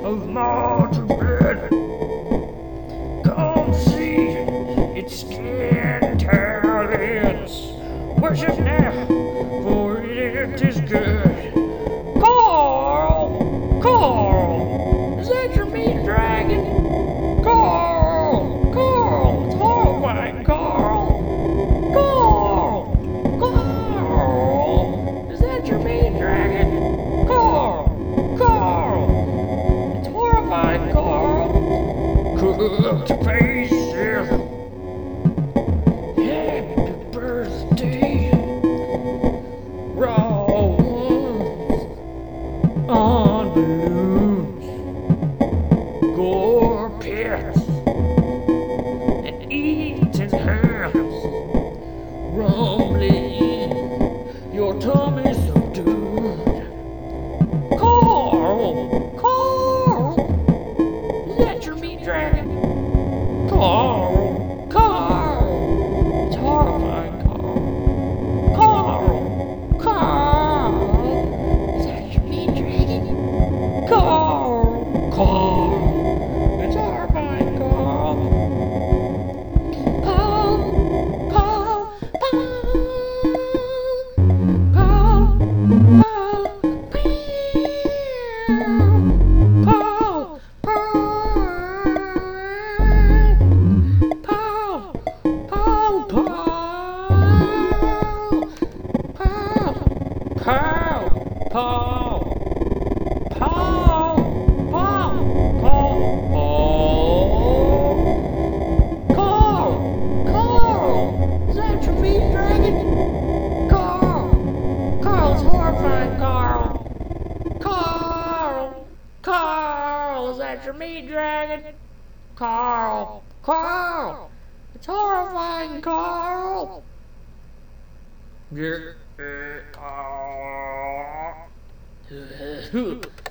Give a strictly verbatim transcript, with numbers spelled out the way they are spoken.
of mortal blood. Come see its skin talents. Worship now, for it is good. Carl! Carl! Is that your meat dragon? Carl! Carl! It's horrifying, Carl! Carl! Carl! Is that your meat dragon? Carl! Carl! It's horrifying, Carl! Cooked faces! Happy birthday! Raw ones on balloons, gore pits, and eating hands, rumbling, your tummy's subdued. Carl! Carl! Is that your meat dragon? Carl! Carl! It's horrifying, Carl. Carl! Carl! Is that your meat dragon? Carl! Carl! It's horrifying, Carl. Paul! Paul! Paul! Paul! Paul! Paul! Paul! Paul! Paul! Paul! Paul! Paul! Paul! Paul! Paul! Carl! Carl! Is that your meat dragon? Carl! Carl, it's horrifying, Carl! Carl! Carl! Is that your meat dragon? Carl! Carl! It's horrifying, Carl! Yeah. Carl.